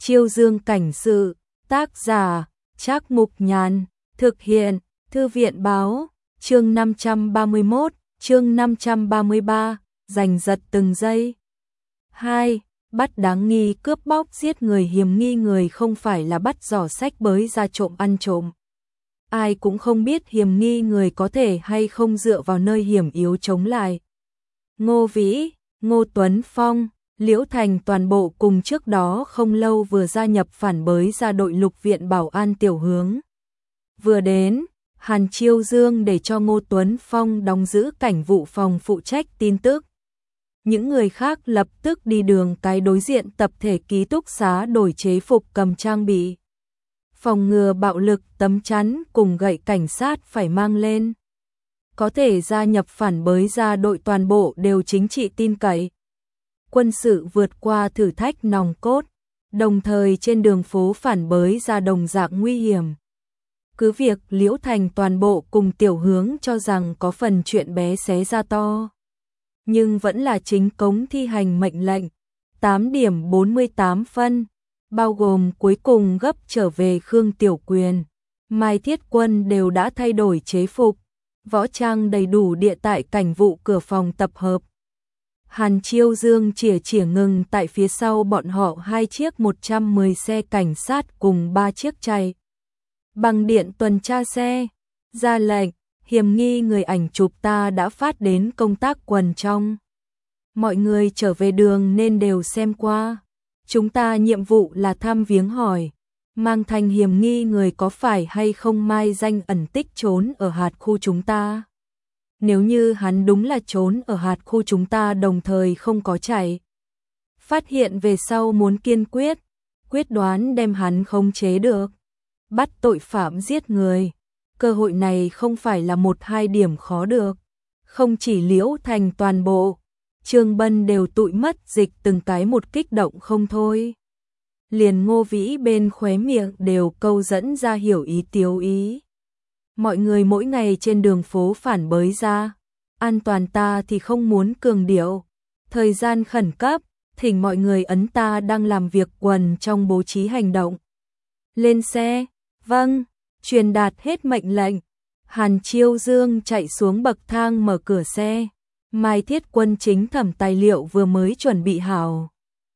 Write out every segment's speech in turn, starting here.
Chiêu Dương cảnh sự, tác giả, Trác Mục Nhàn, thực hiện, Thư viện báo, chương 531, chương 533, giành giật từng giây. 2. Bắt đáng nghi cướp bóc giết người. Hiểm nghi người không phải là bắt giỏ xách bới ra trộm ăn trộm. Ai cũng không biết hiểm nghi người có thể hay không dựa vào nơi hiểm yếu chống lại. Ngô Vĩ, Ngô Tuấn Phong, Liễu Thành toàn bộ cùng trước đó không lâu vừa gia nhập phản bới ra đội Lục viện Bảo an Tiểu Hướng. Vừa đến, Hàn Chiêu Dương để cho Ngô Tuấn Phong đóng giữ cảnh vụ phòng phụ trách tin tức. Những người khác lập tức đi đường cái đối diện tập thể ký túc xá đổi chế phục cầm trang bị. Phòng ngừa bạo lực tấm chắn cùng gậy cảnh sát phải mang lên. Có thể gia nhập phản bới ra đội toàn bộ đều chính trị tin cậy. Quân sự vượt qua thử thách nòng cốt, đồng thời trên đường phố phản bới ra đồng dạng nguy hiểm. Cứ việc Liễu Thành toàn bộ cùng Tiểu Hướng cho rằng có phần chuyện bé xé ra to, nhưng vẫn là chính cống thi hành mệnh lệnh. 8 điểm 48 phân, bao gồm cuối cùng gấp trở về Khương Tiểu Quyền, Mai Thiết Quân đều đã thay đổi chế phục, võ trang đầy đủ địa tại cảnh vụ cửa phòng tập hợp. Hàn Chiêu Dương chỉa ngừng tại phía sau bọn họ 2 chiếc 110 xe cảnh sát cùng 3 chiếc chạy bằng điện tuần tra xe, ra lệnh, hiểm nghi người ảnh chụp ta đã phát đến công tác quần trong. Mọi người trở về đường nên đều xem qua. Chúng ta nhiệm vụ là thăm viếng hỏi, mang thành hiểm nghi người có phải hay không mai danh ẩn tích trốn ở hạt khu chúng ta. Nếu như hắn đúng là trốn ở hạt khu chúng ta đồng thời không có chạy, phát hiện về sau muốn kiên quyết đoán đem hắn khống chế được, bắt tội phạm giết người. Cơ hội này không phải là 1-2 điểm khó được. Không chỉ Liễu Thành toàn bộ, Trương Bân đều tụi mất dịch từng cái một kích động không thôi. Liền Ngô Vĩ bên khóe miệng đều câu dẫn ra hiểu ý tiếu ý. Mọi người mỗi ngày trên đường phố phản bới ra, an toàn ta thì không muốn cường điệu. Thời gian khẩn cấp, thỉnh mọi người ấn ta đang làm việc quần trong bố trí hành động. Lên xe, vâng, truyền đạt hết mệnh lệnh. Hàn Chiêu Dương chạy xuống bậc thang mở cửa xe. Mai Thiết Quân chính thẩm tài liệu vừa mới chuẩn bị hảo,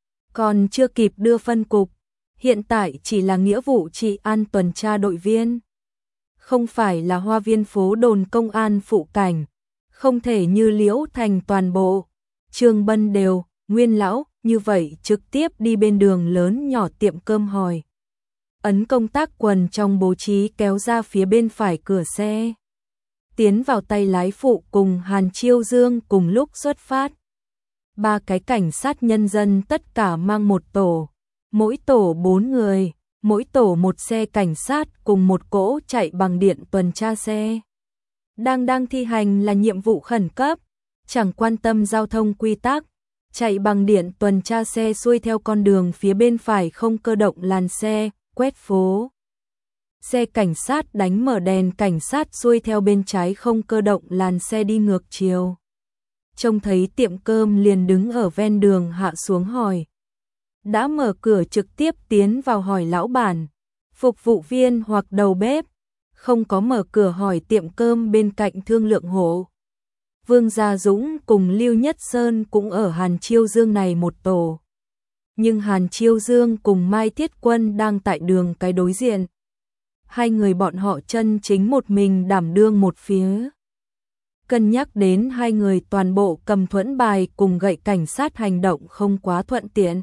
còn chưa kịp đưa phân cục, hiện tại chỉ là nghĩa vụ trị an tuần tra đội viên. Không phải là hoa viên phố đồn công an phụ cảnh, không thể như Liễu Thành toàn bộ, Trương Bân đều, Nguyên lão, như vậy trực tiếp đi bên đường lớn nhỏ tiệm cơm hỏi. Ấn công tác quần trong bố trí kéo ra phía bên phải cửa xe. Tiến vào tay lái phụ cùng Hàn Chiêu Dương cùng lúc xuất phát. 3 cái cảnh sát nhân dân tất cả mang một tổ, mỗi tổ 4 người, mỗi tổ một xe cảnh sát cùng một cỗ chạy bằng điện tuần tra xe. Đang thi hành là nhiệm vụ khẩn cấp, chẳng quan tâm giao thông quy tắc, chạy bằng điện tuần tra xe xuôi theo con đường phía bên phải không cơ động làn xe, quét phố. Xe cảnh sát đánh mở đèn cảnh sát xuôi theo bên trái không cơ động làn xe đi ngược chiều. Trông thấy tiệm cơm liền đứng ở ven đường hạ xuống hỏi. Đã mở cửa trực tiếp tiến vào hỏi lão bản, phục vụ viên hoặc đầu bếp. Không có mở cửa hỏi tiệm cơm bên cạnh thương lượng hộ. Vương Gia Dũng cùng Lưu Nhất Sơn cũng ở Hàn Chiêu Dương này một tổ. Nhưng Hàn Chiêu Dương cùng Mai Thiết Quân đang tại đường cái đối diện. 2 người bọn họ chân chính một mình đảm đương một phía. Cân nhắc đến 2 người toàn bộ cầm thuẫn bài cùng gậy cảnh sát hành động không quá thuận tiện.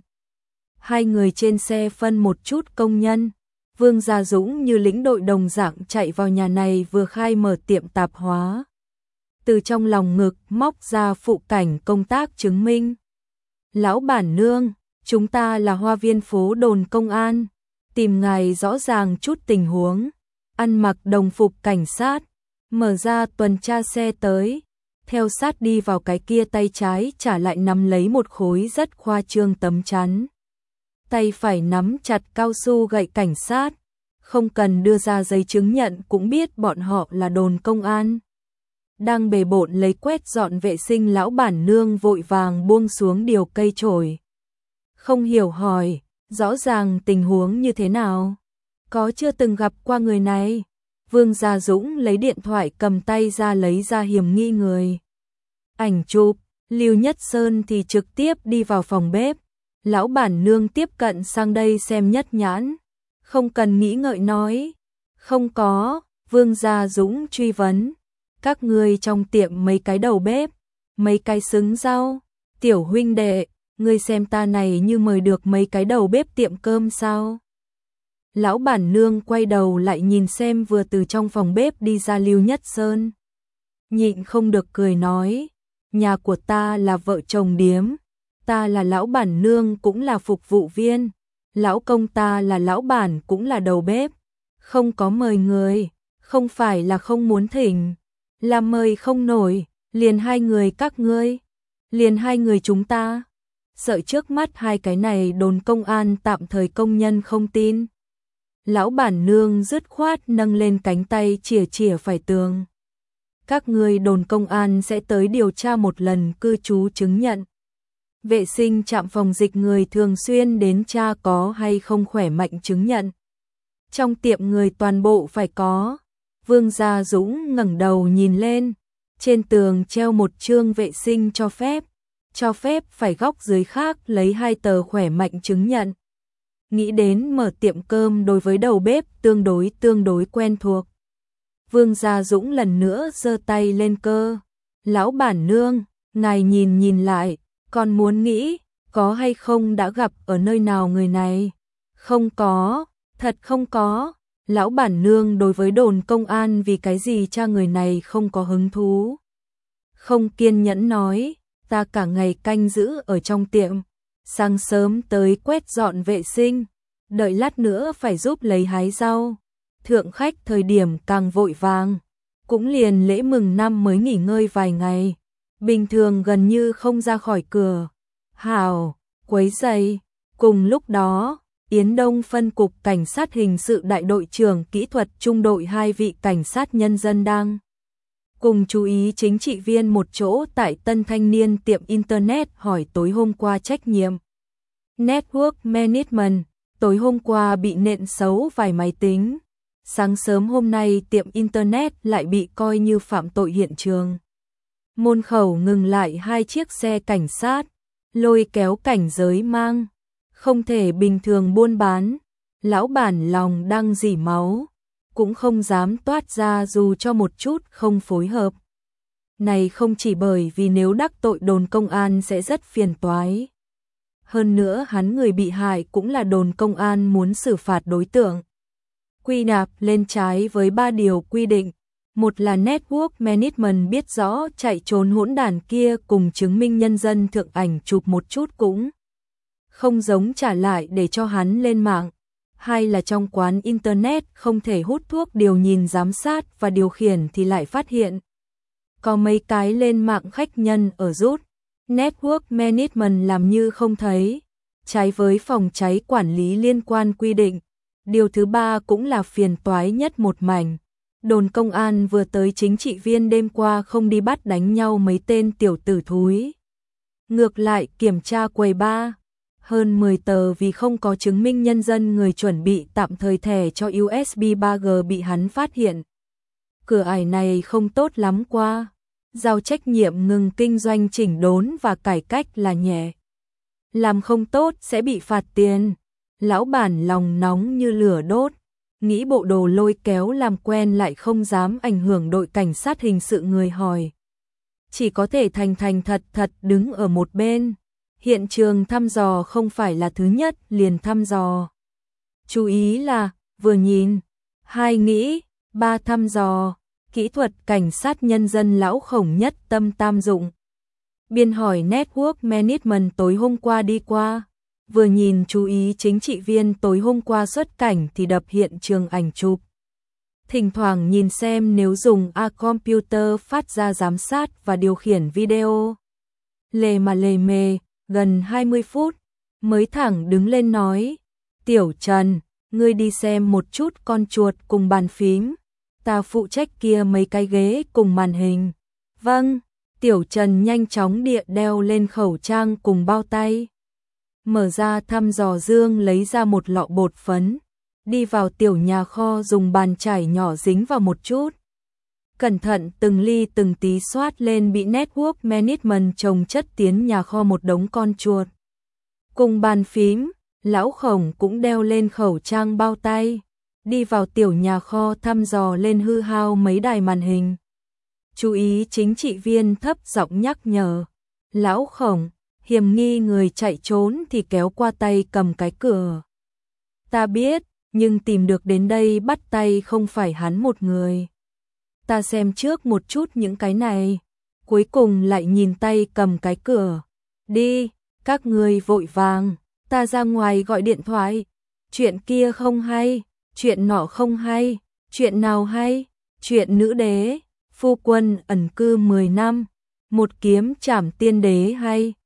2 người trên xe phân một chút công nhân. Vương Gia Dũng như lĩnh đội đồng dạng chạy vào nhà này vừa khai mở tiệm tạp hóa. Từ trong lòng ngực móc ra phụ cảnh công tác chứng minh. Lão bản nương, chúng ta là hoa viên phố đồn công an. Tìm ngài rõ ràng chút tình huống. Ăn mặc đồng phục cảnh sát, mở ra tuần tra xe tới. Theo sát đi vào cái kia tay trái trả lại nắm lấy một khối rất khoa trương tấm chắn. Tay phải nắm chặt cao su gậy cảnh sát. Không cần đưa ra giấy chứng nhận cũng biết bọn họ là đồn công an. Đang bề bộn lấy quét dọn vệ sinh lão bản nương vội vàng buông xuống điều cây chổi. Không hiểu hỏi, Rõ ràng tình huống như thế nào? Có chưa từng gặp qua người này? Vương Gia Dũng lấy điện thoại cầm tay ra lấy ra hiểm nghi người. Ảnh chụp, Lưu Nhất Sơn thì trực tiếp đi vào phòng bếp. Lão bản nương tiếp cận sang đây xem nhất nhãn. Không cần nghĩ ngợi nói. Không có, Vương Gia Dũng truy vấn. Các ngươi trong tiệm mấy cái đầu bếp, mấy cái xứng rau. Tiểu huynh đệ, ngươi xem ta này như mời được mấy cái đầu bếp tiệm cơm sao? Lão bản nương quay đầu lại nhìn xem vừa từ trong phòng bếp đi ra Lưu Nhất Sơn. Nhịn không được cười nói, nhà của ta là vợ chồng điếm, ta là lão bản nương cũng là phục vụ viên, lão công ta là lão bản cũng là đầu bếp, không có mời người, không phải là không muốn thỉnh, là mời không nổi, liền hai người các ngươi, liền hai người chúng ta. Sợ trước mắt hai cái này đồn công an tạm thời công nhân không tin. Lão bản nương dứt khoát nâng lên cánh tay chìa chìa phải tường. Các ngươi đồn công an sẽ tới điều tra một lần cư trú chứng nhận. Vệ sinh trạm phòng dịch người thường xuyên đến tra có hay không khỏe mạnh chứng nhận. Trong tiệm người toàn bộ phải có. Vương Gia Dũng ngẩng đầu nhìn lên. Trên tường treo một chương vệ sinh cho phép phải góc dưới khác lấy 2 tờ khỏe mạnh chứng nhận. Nghĩ đến mở tiệm cơm đối với đầu bếp tương đối quen thuộc. Vương Gia Dũng lần nữa giơ tay lên cơ. Lão bản nương, ngài nhìn lại, còn muốn nghĩ, có hay không đã gặp ở nơi nào người này? Không có, thật không có. Lão bản nương đối với đồn công an vì cái gì cha người này không có hứng thú. Không kiên nhẫn nói, ta cả ngày canh giữ ở trong tiệm. Sáng sớm tới quét dọn vệ sinh, đợi lát nữa phải giúp lấy hái rau. Thượng khách thời điểm càng vội vàng, cũng liền lễ mừng năm mới nghỉ ngơi vài ngày. Bình thường gần như không ra khỏi cửa. Hảo, quấy rầy. Cùng lúc đó, Yến Đông phân cục cảnh sát hình sự đại đội trưởng kỹ thuật trung đội 2 vị cảnh sát nhân dân đang cùng chú ý chính trị viên một chỗ tại Tân Thanh Niên tiệm Internet hỏi tối hôm qua trách nhiệm. Network Management, tối hôm qua bị nện xấu vài máy tính. Sáng sớm hôm nay tiệm Internet lại bị coi như phạm tội hiện trường. Môn khẩu ngừng lại 2 chiếc xe cảnh sát, lôi kéo cảnh giới mang. Không thể bình thường buôn bán, lão bản lòng đang rỉ máu. Cũng không dám toát ra dù cho một chút không phối hợp. Này không chỉ bởi vì nếu đắc tội đồn công an sẽ rất phiền toái. Hơn nữa hắn người bị hại cũng là đồn công an muốn xử phạt đối tượng. Quy nạp lên trái với 3 điều quy định. Một là Network Management biết rõ chạy trốn hỗn đản kia cùng chứng minh nhân dân thượng ảnh chụp một chút cũng không giống trả lại để cho hắn lên mạng. Hai là trong quán Internet không thể hút thuốc điều nhìn giám sát và điều khiển thì lại phát hiện. Có mấy cái lên mạng khách nhân ở rút. Network Management làm như không thấy. Trái với phòng cháy quản lý liên quan quy định. Điều thứ 3 cũng là phiền toái nhất một mảnh. Đồn công an vừa tới chính trị viên đêm qua không đi bắt đánh nhau mấy tên tiểu tử thúi. Ngược lại kiểm tra quầy bar. Hơn 10 tờ vì không có chứng minh nhân dân người chuẩn bị tạm thời thẻ cho USB 3G bị hắn phát hiện. Cửa ải này không tốt lắm qua. Giao trách nhiệm ngừng kinh doanh chỉnh đốn và cải cách là nhẹ. Làm không tốt sẽ bị phạt tiền. Lão bản lòng nóng như lửa đốt. Nghĩ bộ đồ lôi kéo làm quen lại không dám ảnh hưởng đội cảnh sát hình sự người hỏi. Chỉ có thể thành thật đứng ở một bên. Hiện trường thăm dò không phải là thứ nhất liền thăm dò. Chú ý là vừa nhìn, 2 nghĩ, 3 thăm dò. Kỹ thuật cảnh sát nhân dân lão khổng nhất tâm tam dụng. Biên hỏi Network Management tối hôm qua đi qua. Vừa nhìn chú ý chính trị viên tối hôm qua xuất cảnh thì đập hiện trường ảnh chụp. Thỉnh thoảng nhìn xem nếu dùng computer phát ra giám sát và điều khiển video. Lề mề, gần 20 phút, mới thẳng đứng lên nói. Tiểu Trần, ngươi đi xem một chút con chuột cùng bàn phím. Ta phụ trách kia mấy cái ghế cùng màn hình. Vâng, Tiểu Trần nhanh chóng đeo lên khẩu trang cùng bao tay. mở ra thăm dò dương lấy ra một lọ bột phấn, đi vào tiểu nhà kho dùng bàn chải nhỏ dính vào một chút. Cẩn thận từng ly từng tí soát lên bị network management trồng chất tiến nhà kho một đống con chuột. Cùng bàn phím, lão Khổng cũng đeo lên khẩu trang bao tay, đi vào tiểu nhà kho thăm dò lên hư hao mấy đài màn hình. Chú ý chính trị viên thấp giọng nhắc nhở. Lão Khổng, hiểm nghi người chạy trốn thì kéo qua tay cầm cái cửa. Ta biết, nhưng tìm được đến đây bắt tay không phải hắn một người. Ta xem trước một chút những cái này. Cuối cùng lại nhìn tay cầm cái cửa. Đi, các người vội vàng, ta ra ngoài gọi điện thoại. Chuyện kia không hay, chuyện nọ không hay, chuyện nào hay, chuyện nữ đế, phu quân ẩn cư 10 năm, một kiếm trảm tiên đế hay.